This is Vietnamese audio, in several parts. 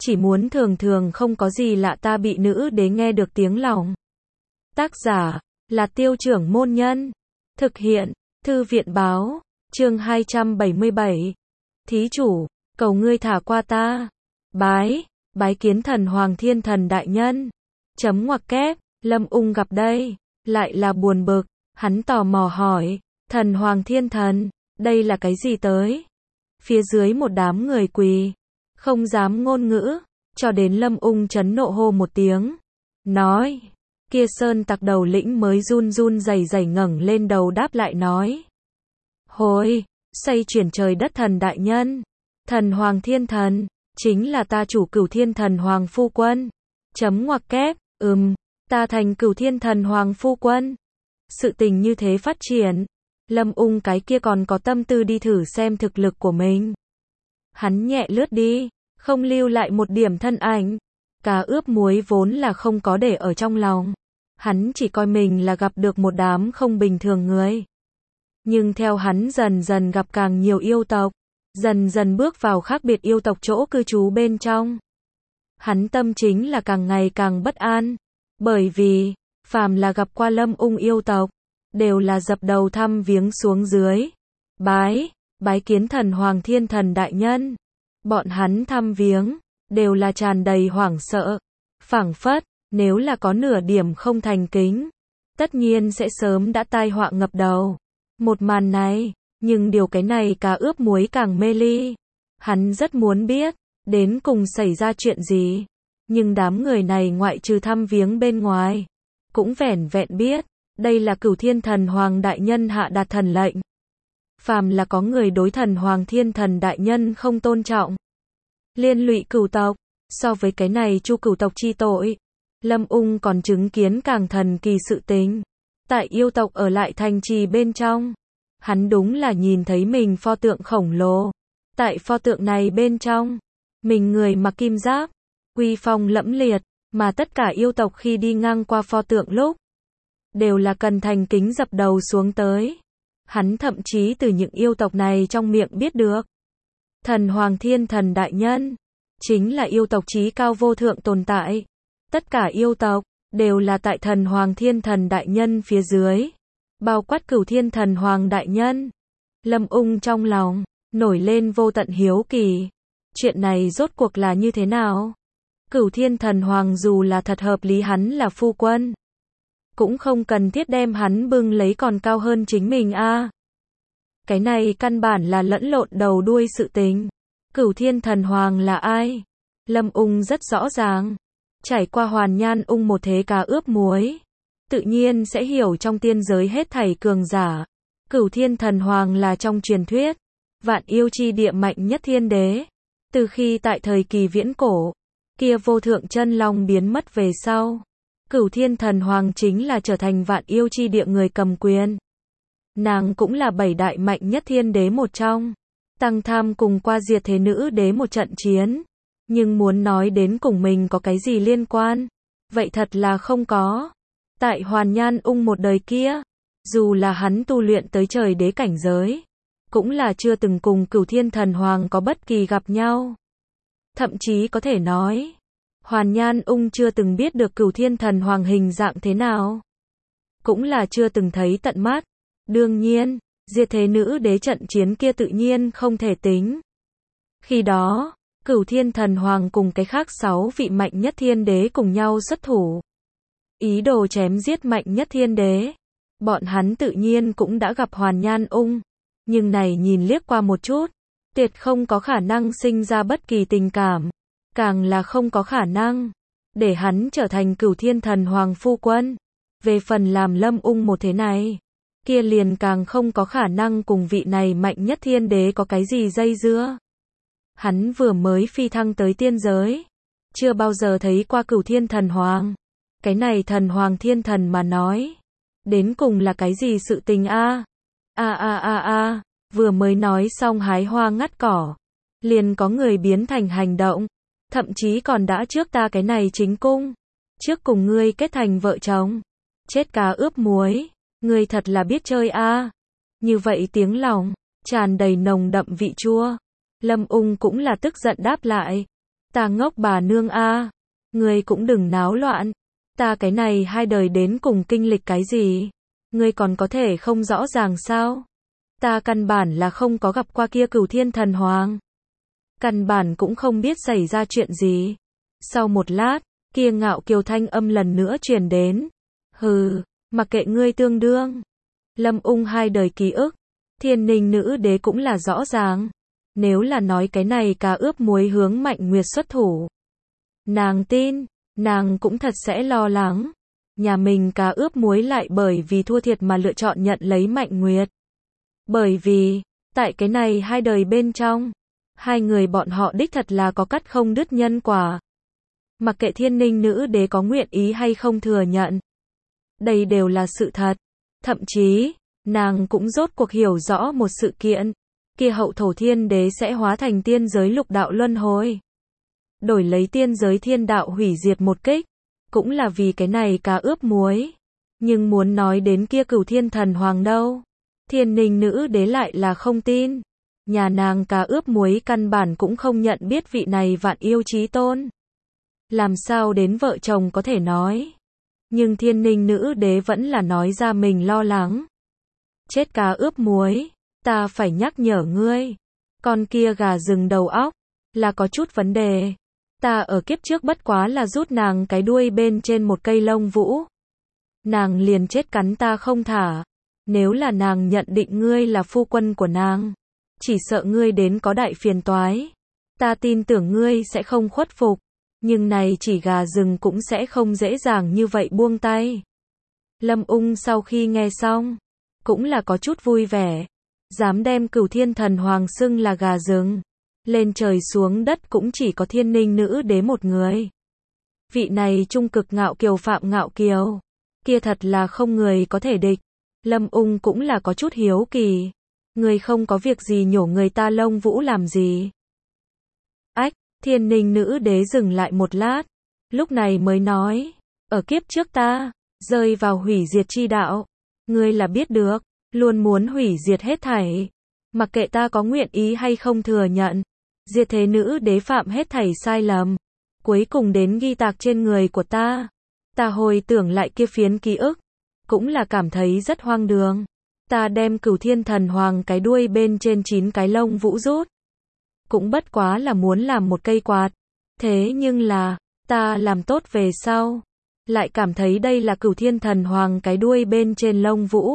chỉ muốn thường thường không có gì lạ ta bị nữ đế nghe được tiếng lòng. Tác giả là Tiêu Trưởng Môn Nhân. Thực hiện Thư viện Báo. Chương 277. Thí chủ, cầu ngươi thả qua ta. Bái kiến thần Hoàng Thiên Thần đại nhân. Chấm ngoặc kép, Lâm Ung gặp đây, lại là buồn bực, hắn tò mò hỏi, thần Hoàng Thiên Thần, đây là cái gì tới? Phía dưới một đám người quỳ, không dám ngôn ngữ, cho đến Lâm Ung chấn nộ hô một tiếng, nói, kia sơn tặc đầu lĩnh mới run run rẩy rẩy ngẩng lên đầu đáp lại nói, hồi, xây chuyển trời đất thần đại nhân, thần Hoàng Thiên Thần, chính là ta chủ Cửu Thiên Thần Hoàng phu quân. Chấm ngoặc kép, ta thành Cửu Thiên Thần Hoàng phu quân. Sự tình như thế phát triển, Lâm Ung cái kia còn có tâm tư đi thử xem thực lực của mình. Hắn nhẹ lướt đi, không lưu lại một điểm thân ảnh. Cá ướp muối vốn là không có để ở trong lòng. Hắn chỉ coi mình là gặp được một đám không bình thường người. Nhưng theo hắn dần dần gặp càng nhiều yêu tộc, dần dần bước vào khác biệt yêu tộc chỗ cư trú bên trong. Hắn tâm chính là càng ngày càng bất an, bởi vì, phàm là gặp qua Lâm Ung yêu tộc, đều là dập đầu thăm viếng xuống dưới. Bái kiến thần Hoàng Thiên Thần đại nhân. Bọn hắn thăm viếng, đều là tràn đầy hoảng sợ, phảng phất, nếu là có nửa điểm không thành kính, tất nhiên sẽ sớm đã tai họa ngập đầu. Một màn này, nhưng điều cái này Cá ướp muối càng mê ly. Hắn rất muốn biết, đến cùng xảy ra chuyện gì. Nhưng đám người này ngoại trừ thăm viếng bên ngoài, cũng vẻn vẹn biết, đây là Cửu Thiên Thần Hoàng đại nhân hạ đạt thần lệnh. Phàm là có người đối thần Hoàng Thiên Thần đại nhân không tôn trọng, liên lụy cửu tộc, so với cái này chu cửu tộc chi tội, Lâm Ung còn chứng kiến càng thần kỳ sự tình. Tại yêu tộc ở lại thành trì bên trong, hắn đúng là nhìn thấy mình pho tượng khổng lồ. Tại pho tượng này bên trong, mình người mặc kim giáp, uy phong lẫm liệt, mà tất cả yêu tộc khi đi ngang qua pho tượng lúc, đều là cần thành kính dập đầu xuống tới. Hắn thậm chí từ những yêu tộc này trong miệng biết được, thần Hoàng Thiên Thần đại nhân, chính là yêu tộc chí cao vô thượng tồn tại. Tất cả yêu tộc, đều là tại thần Hoàng Thiên Thần đại nhân phía dưới, bao quát Cửu Thiên Thần Hoàng đại nhân. Lâm Ung trong lòng, nổi lên vô tận hiếu kỳ. Chuyện này rốt cuộc là như thế nào? Cửu Thiên Thần Hoàng dù là thật hợp lý hắn là phu quân, cũng không cần thiết đem hắn bưng lấy còn cao hơn chính mình a. Cái này căn bản là lẫn lộn đầu đuôi sự tình. Cửu Thiên Thần Hoàng là ai? Lâm Ung rất rõ ràng. Trải qua Hoàn Nhan Ung một thế cá ướp muối, tự nhiên sẽ hiểu trong tiên giới hết thảy cường giả. Cửu Thiên Thần Hoàng là trong truyền thuyết, vạn yêu chi địa mạnh nhất thiên đế. Từ khi tại thời kỳ viễn cổ, kia vô thượng chân long biến mất về sau, Cửu Thiên Thần Hoàng chính là trở thành vạn yêu chi địa người cầm quyền. Nàng cũng là 7 đại mạnh nhất thiên đế một trong. Tăng Tham cùng qua diệt thế nữ đế một trận chiến. Nhưng muốn nói đến cùng mình có cái gì liên quan, vậy thật là không có. Tại Hoàn Nhan Ung một đời kia, dù là hắn tu luyện tới trời đế cảnh giới, cũng là chưa từng cùng Cửu Thiên Thần Hoàng có bất kỳ gặp nhau. Thậm chí có thể nói, Hoàn Nhan Ung chưa từng biết được Cửu Thiên Thần Hoàng hình dạng thế nào, cũng là chưa từng thấy tận mắt. Đương nhiên, diệt thế nữ đế trận chiến kia tự nhiên không thể tính. Khi đó, Cửu Thiên Thần Hoàng cùng cái khác 6 vị mạnh nhất thiên đế cùng nhau xuất thủ, ý đồ chém giết mạnh nhất thiên đế. Bọn hắn tự nhiên cũng đã gặp Hoàn Nhan Ung, nhưng này nhìn liếc qua một chút, tuyệt không có khả năng sinh ra bất kỳ tình cảm, càng là không có khả năng để hắn trở thành Cửu Thiên Thần Hoàng phu quân. Về phần làm Lâm Ung một thế này, kia liền càng không có khả năng cùng vị này mạnh nhất thiên đế có cái gì dây dưa. Hắn vừa mới phi thăng tới tiên giới, chưa bao giờ thấy qua Cửu Thiên Thần Hoàng. Cái này thần Hoàng Thiên Thần mà nói, đến cùng là cái gì sự tình a? Vừa mới nói xong hái hoa ngắt cỏ, liền có người biến thành hành động, thậm chí còn đã trước ta cái này chính cung, trước cùng ngươi kết thành vợ chồng. Chết cá ướp muối, ngươi thật là biết chơi a. Như vậy tiếng lòng, tràn đầy nồng đậm vị chua. Lâm Ung cũng là tức giận đáp lại. Ta ngốc bà nương a, ngươi cũng đừng náo loạn. Ta cái này 2 đời đến cùng kinh lịch cái gì? Ngươi còn có thể không rõ ràng sao? Ta căn bản là không có gặp qua kia Cửu Thiên Thần Hoàng. Căn bản cũng không biết xảy ra chuyện gì. Sau một lát, kia ngạo kiều thanh âm lần nữa truyền đến. Hừ, mặc kệ ngươi tương đương. Lâm Ung 2 đời ký ức, Thiên Ninh nữ đế cũng là rõ ràng. Nếu là nói cái này cá ướp muối hướng Mạnh Nguyệt xuất thủ, nàng tin, nàng cũng thật sẽ lo lắng. Nhà mình cá ướp muối lại bởi vì thua thiệt mà lựa chọn nhận lấy Mạnh Nguyệt. Bởi vì, tại cái này 2 đời bên trong, 2 người bọn họ đích thật là có cắt không đứt nhân quả. Mặc kệ Thiên Ninh nữ đế có nguyện ý hay không thừa nhận, đây đều là sự thật. Thậm chí, nàng cũng rốt cuộc hiểu rõ một sự kiện, kia hậu thổ thiên đế sẽ hóa thành tiên giới lục đạo luân hồi, đổi lấy tiên giới thiên đạo hủy diệt một kích, cũng là vì cái này cá ướp muối. Nhưng muốn nói đến kia Cửu Thiên Thần Hoàng đâu, Thiên Ninh nữ đế lại là không tin. Nhà nàng cá ướp muối căn bản cũng không nhận biết vị này vạn yêu chí tôn. Làm sao đến vợ chồng có thể nói. Nhưng Thiên Ninh nữ đế vẫn là nói ra mình lo lắng. Chết cá ướp muối, ta phải nhắc nhở ngươi. Con kia gà rừng đầu óc, là có chút vấn đề. Ta ở kiếp trước bất quá là rút nàng cái đuôi bên trên một cây lông vũ. Nàng liền chết cắn ta không thả. Nếu là nàng nhận định ngươi là phu quân của nàng, chỉ sợ ngươi đến có đại phiền toái. Ta tin tưởng ngươi sẽ không khuất phục. Nhưng này chỉ gà rừng cũng sẽ không dễ dàng như vậy buông tay. Lâm Ung sau khi nghe xong, cũng là có chút vui vẻ. Dám đem Cửu Thiên Thần Hoàng xưng là gà rừng. Lên trời xuống đất cũng chỉ có Thiên Ninh nữ đế một người. Vị này trung cực ngạo kiều Phạm Ngạo Kiều, kia thật là không người có thể địch. Lâm Ung cũng là có chút hiếu kỳ. Người không có việc gì nhổ người ta lông vũ làm gì? Ách, Thiên Ninh nữ đế dừng lại một lát, lúc này mới nói, ở kiếp trước ta, rơi vào hủy diệt chi đạo. Ngươi là biết được, luôn muốn hủy diệt hết thảy. Mặc kệ ta có nguyện ý hay không thừa nhận, diệt thế nữ đế phạm hết thảy sai lầm. Cuối cùng đến ghi tạc trên người của ta. Ta hồi tưởng lại kia phiến ký ức, cũng là cảm thấy rất hoang đường. Ta đem Cửu Thiên Thần Hoàng cái đuôi bên trên 9 cái lông vũ rút. Cũng bất quá là muốn làm một cây quạt. Thế nhưng là, ta làm tốt về sau, lại cảm thấy đây là Cửu Thiên Thần Hoàng cái đuôi bên trên lông vũ.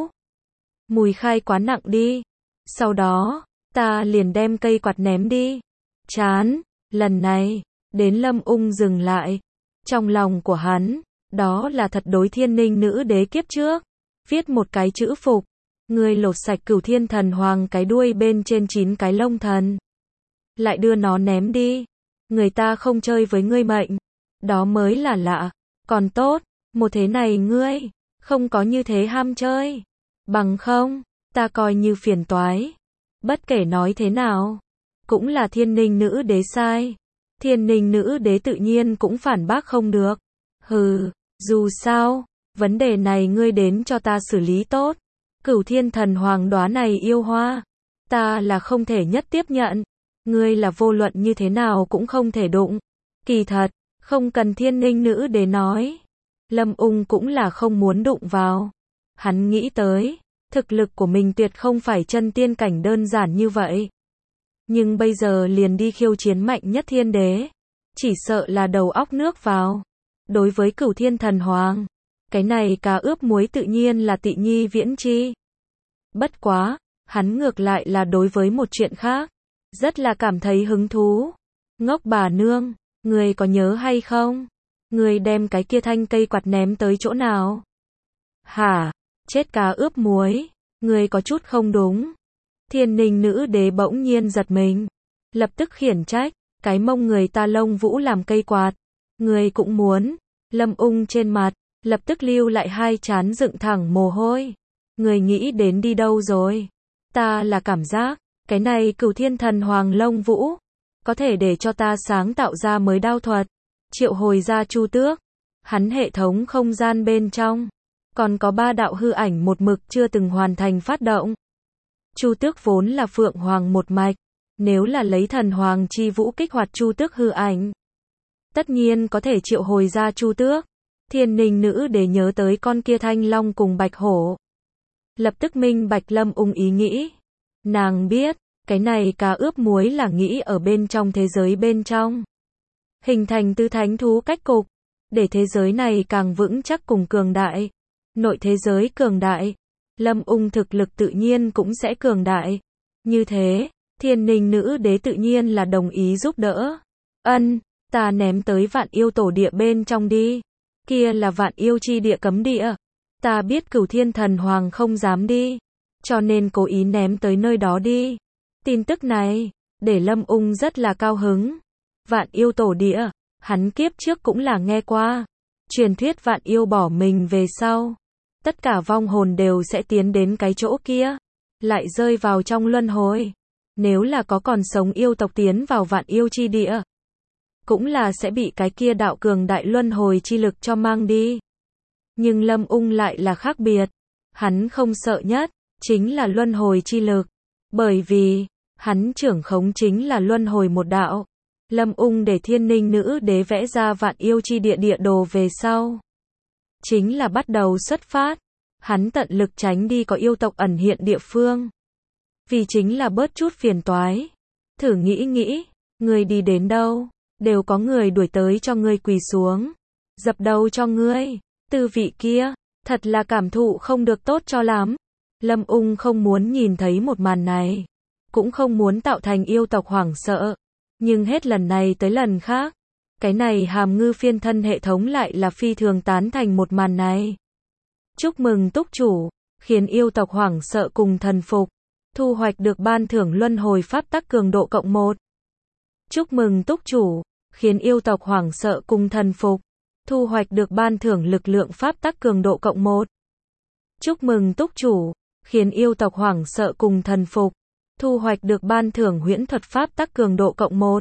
Mùi khai quá nặng đi. Sau đó, ta liền đem cây quạt ném đi. Chán, lần này, đến Lâm Ung dừng lại. Trong lòng của hắn, đó là thật đối Thiên Ninh nữ đế kiếp trước. Viết một cái chữ phục. Ngươi lột sạch Cửu Thiên Thần Hoàng cái đuôi bên trên 9 cái lông thần. Lại đưa nó ném đi. Người ta không chơi với ngươi mệnh. Đó mới là lạ. Còn tốt, một thế này ngươi, không có như thế ham chơi. Bằng không, ta coi như phiền toái. Bất kể nói thế nào, cũng là Thiên Ninh nữ đế sai. Thiên Ninh nữ đế tự nhiên cũng phản bác không được. Hừ, dù sao, vấn đề này ngươi đến cho ta xử lý tốt. Cửu Thiên Thần Hoàng đóa này yêu hoa, ta là không thể nhất tiếp nhận. Ngươi là vô luận như thế nào cũng không thể đụng. Kỳ thật, không cần Thiên Ninh nữ đế nói. Lâm Ung cũng là không muốn đụng vào. Hắn nghĩ tới, thực lực của mình tuyệt không phải chân tiên cảnh đơn giản như vậy. Nhưng bây giờ liền đi khiêu chiến mạnh nhất thiên đế. Chỉ sợ là đầu óc nước vào. Đối với Cửu Thiên Thần Hoàng, cái này cá ướp muối tự nhiên là tị nhi viễn chi. Bất quá, hắn ngược lại là đối với một chuyện khác, rất là cảm thấy hứng thú. Ngốc bà nương, người có nhớ hay không? Người đem cái kia thanh cây quạt ném tới chỗ nào? Hả? Chết cá ướp muối, người có chút không đúng. Thiên Ninh nữ đế bỗng nhiên giật mình, lập tức khiển trách, cái mông người ta lông vũ làm cây quạt, người cũng muốn. Lâm Ung trên mặt, lập tức lưu lại hai trán dựng thẳng mồ hôi. Người nghĩ đến đi đâu rồi? Ta là cảm giác, cái này Cửu Thiên Thần Hoàng lông vũ, có thể để cho ta sáng tạo ra mới đao thuật. Triệu hồi ra Chu Tước, hắn hệ thống không gian bên trong, còn có 3 đạo hư ảnh một mực chưa từng hoàn thành phát động. Chu Tước vốn là Phượng Hoàng một mạch, nếu là lấy Thần Hoàng chi vũ kích hoạt Chu Tước hư ảnh, tất nhiên có thể triệu hồi ra Chu Tước. Thiên Ninh nữ đế nhớ tới con kia thanh long cùng bạch hổ. Lập tức minh bạch Lâm Ung ý nghĩ. Nàng biết, cái này cá ướp muối là nghĩ ở bên trong thế giới bên trong. Hình thành tứ thánh thú cách cục, để thế giới này càng vững chắc cùng cường đại. Nội thế giới cường đại, Lâm Ung thực lực tự nhiên cũng sẽ cường đại. Như thế, Thiên Ninh nữ đế tự nhiên là đồng ý giúp đỡ. Ân, ta ném tới Vạn Yêu tổ địa bên trong đi. Kia là Vạn Yêu chi địa cấm địa. Ta biết Cửu Thiên Thần Hoàng không dám đi, cho nên cố ý ném tới nơi đó đi. Tin tức này, để Lâm Ung rất là cao hứng. Vạn Yêu tổ địa, hắn kiếp trước cũng là nghe qua. Truyền thuyết Vạn Yêu bỏ mình về sau, tất cả vong hồn đều sẽ tiến đến cái chỗ kia, lại rơi vào trong luân hồi. Nếu là có còn sống yêu tộc tiến vào Vạn Yêu chi địa, cũng là sẽ bị cái kia đạo cường đại luân hồi chi lực cho mang đi. Nhưng Lâm Ung lại là khác biệt. Hắn không sợ nhất, chính là luân hồi chi lực. Bởi vì, hắn trưởng khống chính là luân hồi một đạo. Lâm Ung để Thiên Ninh nữ đế vẽ ra Vạn Yêu chi địa địa đồ về sau. Chính là bắt đầu xuất phát. Hắn tận lực tránh đi có yêu tộc ẩn hiện địa phương. Vì chính là bớt chút phiền toái. Thử nghĩ, người đi đến đâu, đều có người đuổi tới cho ngươi quỳ xuống. Dập đầu cho ngươi. Tư vị kia, thật là cảm thụ không được tốt cho lắm. Lâm Ung không muốn nhìn thấy một màn này. Cũng không muốn tạo thành yêu tộc hoảng sợ. Nhưng hết lần này tới lần khác, cái này Hàm Ngư phiên thân hệ thống lại là phi thường tán thành một màn này. Chúc mừng túc chủ, khiến yêu tộc hoảng sợ cùng thần phục. Thu hoạch được ban thưởng luân hồi pháp tắc cường độ cộng 1. Chúc mừng túc chủ, khiến yêu tộc hoảng sợ cùng thần phục. Thu hoạch được ban thưởng lực lượng pháp tắc cường độ cộng 1. Chúc mừng túc chủ, khiến yêu tộc hoảng sợ cùng thần phục. Thu hoạch được ban thưởng huyễn thuật pháp tắc cường độ cộng 1.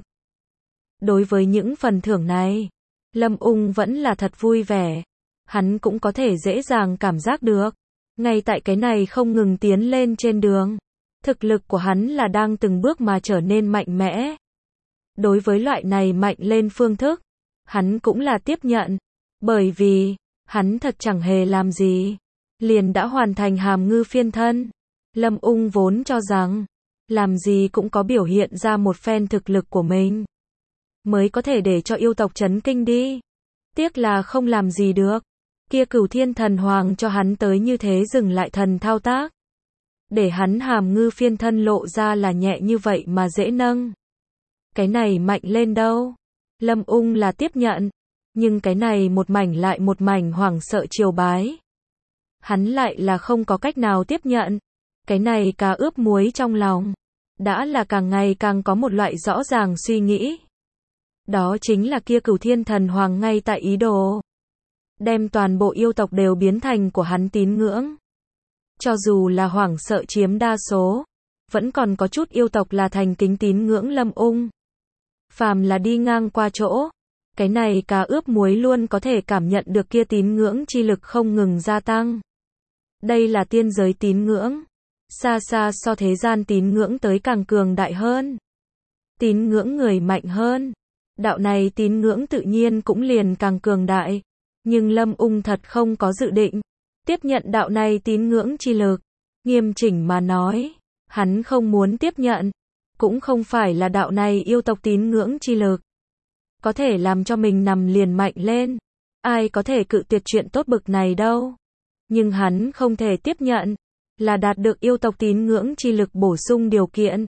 Đối với những phần thưởng này, Lâm Ung vẫn là thật vui vẻ. Hắn cũng có thể dễ dàng cảm giác được. Ngay tại cái này không ngừng tiến lên trên đường. Thực lực của hắn là đang từng bước mà trở nên mạnh mẽ. Đối với loại này mạnh lên phương thức, hắn cũng là tiếp nhận. Bởi vì, hắn thật chẳng hề làm gì. Liền đã hoàn thành Hàm Ngư phiên thân. Lâm Ung vốn cho rằng, làm gì cũng có biểu hiện ra một phen thực lực của mình. Mới có thể để cho yêu tộc chấn kinh đi. Tiếc là không làm gì được. Kia Cửu Thiên Thần Hoàng cho hắn tới như thế dừng lại thần thao tác. Để hắn Hàm Ngư phiên thân lộ ra là nhẹ như vậy mà dễ nâng. Cái này mạnh lên đâu. Lâm Ung là tiếp nhận. Nhưng cái này một mảnh hoảng sợ triều bái. Hắn lại là không có cách nào tiếp nhận. Cái này cá ướp muối trong lòng. Đã là càng ngày càng có một loại rõ ràng suy nghĩ. Đó chính là kia Cửu Thiên Thần Hoàng ngay tại ý đồ. Đem toàn bộ yêu tộc đều biến thành của hắn tín ngưỡng. Cho dù là hoảng sợ chiếm đa số, vẫn còn có chút yêu tộc là thành kính tín ngưỡng Lâm Ung. Phàm là đi ngang qua chỗ, cái này cá ướp muối luôn có thể cảm nhận được kia tín ngưỡng chi lực không ngừng gia tăng. Đây là tiên giới tín ngưỡng. Xa xa so thế gian tín ngưỡng tới càng cường đại hơn. Tín ngưỡng người mạnh hơn. Đạo này tín ngưỡng tự nhiên cũng liền càng cường đại. Nhưng Lâm Ung thật không có dự định tiếp nhận đạo này tín ngưỡng chi lực. Nghiêm chỉnh mà nói, hắn không muốn tiếp nhận. Cũng không phải là đạo này yêu tộc tín ngưỡng chi lực. Có thể làm cho mình nằm liền mạnh lên. Ai có thể cự tuyệt chuyện tốt bực này đâu. Nhưng hắn không thể tiếp nhận. Là đạt được yêu tộc tín ngưỡng chi lực bổ sung điều kiện.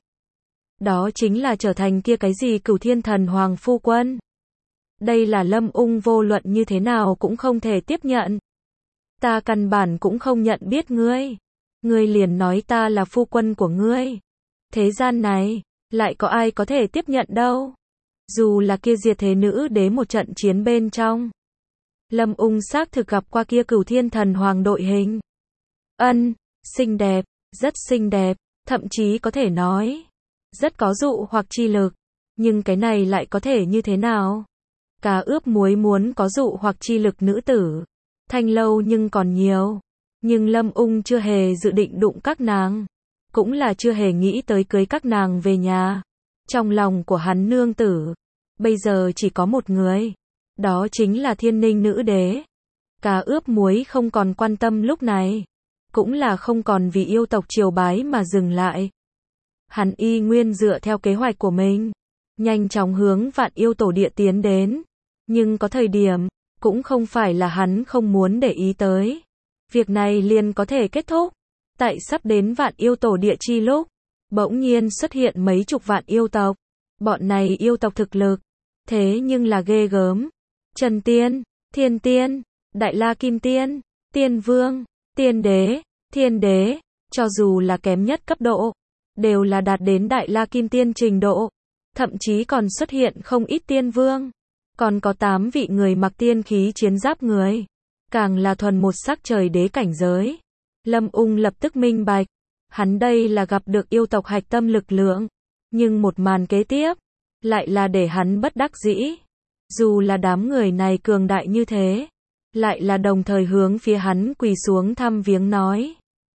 Đó chính là trở thành kia cái gì Cửu Thiên Thần Hoàng phu quân. Đây là Lâm Ung vô luận như thế nào cũng không thể tiếp nhận. Ta căn bản cũng không nhận biết ngươi. Ngươi liền nói ta là phu quân của ngươi. Thế gian này, lại có ai có thể tiếp nhận đâu. Dù là kia diệt thế nữ đế một trận chiến bên trong. Lâm Ung xác thực gặp qua kia Cửu Thiên Thần Hoàng đội hình. Ân, xinh đẹp, rất xinh đẹp, thậm chí có thể nói. Rất có dụ hoặc chi lực. Nhưng cái này lại có thể như thế nào? Cá ướp muối muốn có dụ hoặc chi lực nữ tử. Thanh lâu nhưng còn nhiều. Nhưng Lâm Ung chưa hề dự định đụng các nàng. Cũng là chưa hề nghĩ tới cưới các nàng về nhà. Trong lòng của hắn nương tử. bây giờ chỉ có một người. Đó chính là Thiên Ninh nữ đế. Cá ướp muối không còn quan tâm lúc này. Cũng là không còn vì yêu tộc triều bái mà dừng lại. Hắn y nguyên dựa theo kế hoạch của mình. Nhanh chóng hướng Vạn Yêu Tổ Địa tiến đến. Nhưng có thời điểm, cũng không phải là hắn không muốn để ý tới. Việc này liền có thể kết thúc. Tại sắp đến Vạn Yêu Tổ Địa chi lúc, bỗng nhiên xuất hiện mấy chục vạn yêu tộc. Bọn này yêu tộc thực lực. Thế nhưng là ghê gớm. Trần Tiên, Thiên Tiên, Đại La Kim Tiên, Tiên Vương, Tiên Đế, Thiên Đế, cho dù là kém nhất cấp độ, đều là đạt đến Đại La Kim Tiên trình độ. Thậm chí còn xuất hiện không ít Tiên Vương. Còn có 8 vị người mặc tiên khí chiến giáp người. Càng là thuần một sắc trời đế cảnh giới. Lâm Ung lập tức minh bạch. Hắn đây là gặp được yêu tộc hạch tâm lực lượng. Nhưng một màn kế tiếp, lại là để hắn bất đắc dĩ. Dù là đám người này cường đại như thế, lại là đồng thời hướng phía hắn quỳ xuống thăm viếng nói.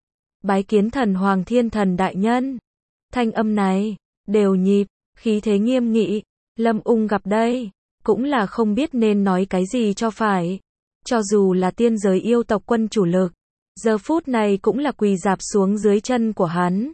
Bái kiến thần Hoàng Thiên Thần đại nhân. Thanh âm này, đều nhịp, khí thế nghiêm nghị. Lâm Ung gặp đây, cũng là không biết nên nói cái gì cho phải. Cho dù là tiên giới yêu tộc quân chủ lực, giờ phút này cũng là quỳ rạp xuống dưới chân của hắn.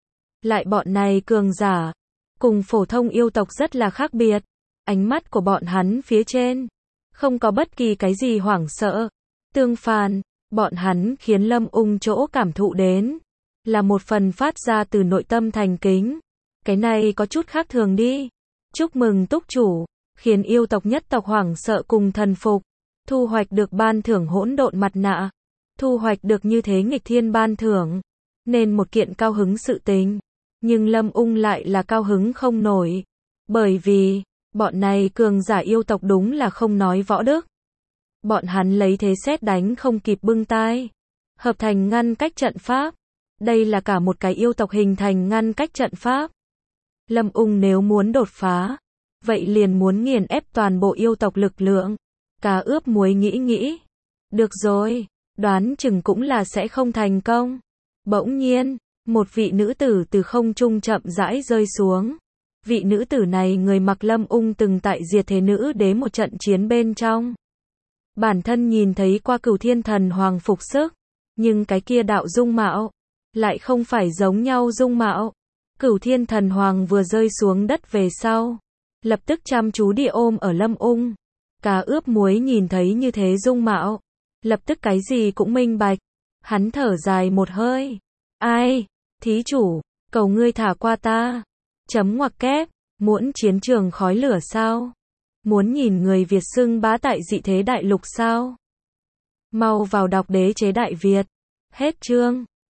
Lại bọn này cường giả, cùng phổ thông yêu tộc rất là khác biệt. Ánh mắt của bọn hắn phía trên, không có bất kỳ cái gì hoảng sợ. Tương phản, bọn hắn khiến Lâm Ung chỗ cảm thụ đến, là một phần phát ra từ nội tâm thành kính. Cái này có chút khác thường đi. Chúc mừng túc chủ, khiến yêu tộc nhất tộc hoảng sợ cùng thần phục. Thu hoạch được ban thưởng hỗn độn mặt nạ. Thu hoạch được như thế nghịch thiên ban thưởng. Nên một kiện cao hứng sự tình. Nhưng Lâm Ung lại là cao hứng không nổi. Bởi vì, bọn này cường giả yêu tộc đúng là không nói võ đức. Bọn hắn lấy thế sét đánh không kịp bưng tai. Hợp thành ngăn cách trận pháp. Đây là cả một cái yêu tộc hình thành ngăn cách trận pháp. Lâm Ung nếu muốn đột phá, vậy liền muốn nghiền ép toàn bộ yêu tộc lực lượng. Cá ướp muối nghĩ. Được rồi, đoán chừng cũng là sẽ không thành công. Bỗng nhiên, một vị nữ tử từ không trung chậm rãi rơi xuống. Vị nữ tử này người mặc Lâm Ung từng tại diệt thế nữ đế một trận chiến bên trong. Bản thân nhìn thấy qua Cửu Thiên Thần Hoàng phục sức, nhưng cái kia đạo dung mạo, lại không phải giống nhau dung mạo. Cửu Thiên Thần Hoàng vừa rơi xuống đất về sau, lập tức chăm chú địa ôm ở Lâm Ung. Cá ướp muối nhìn thấy như thế dung mạo, lập tức cái gì cũng minh bạch. Hắn thở dài một hơi. Ai, thí chủ, cầu ngươi thả qua ta. Chấm ngoặc kép, muốn chiến trường khói lửa sao? Muốn nhìn người Việt xưng bá tại dị thế đại lục sao? Mau vào đọc Đế chế Đại Việt. Hết chương.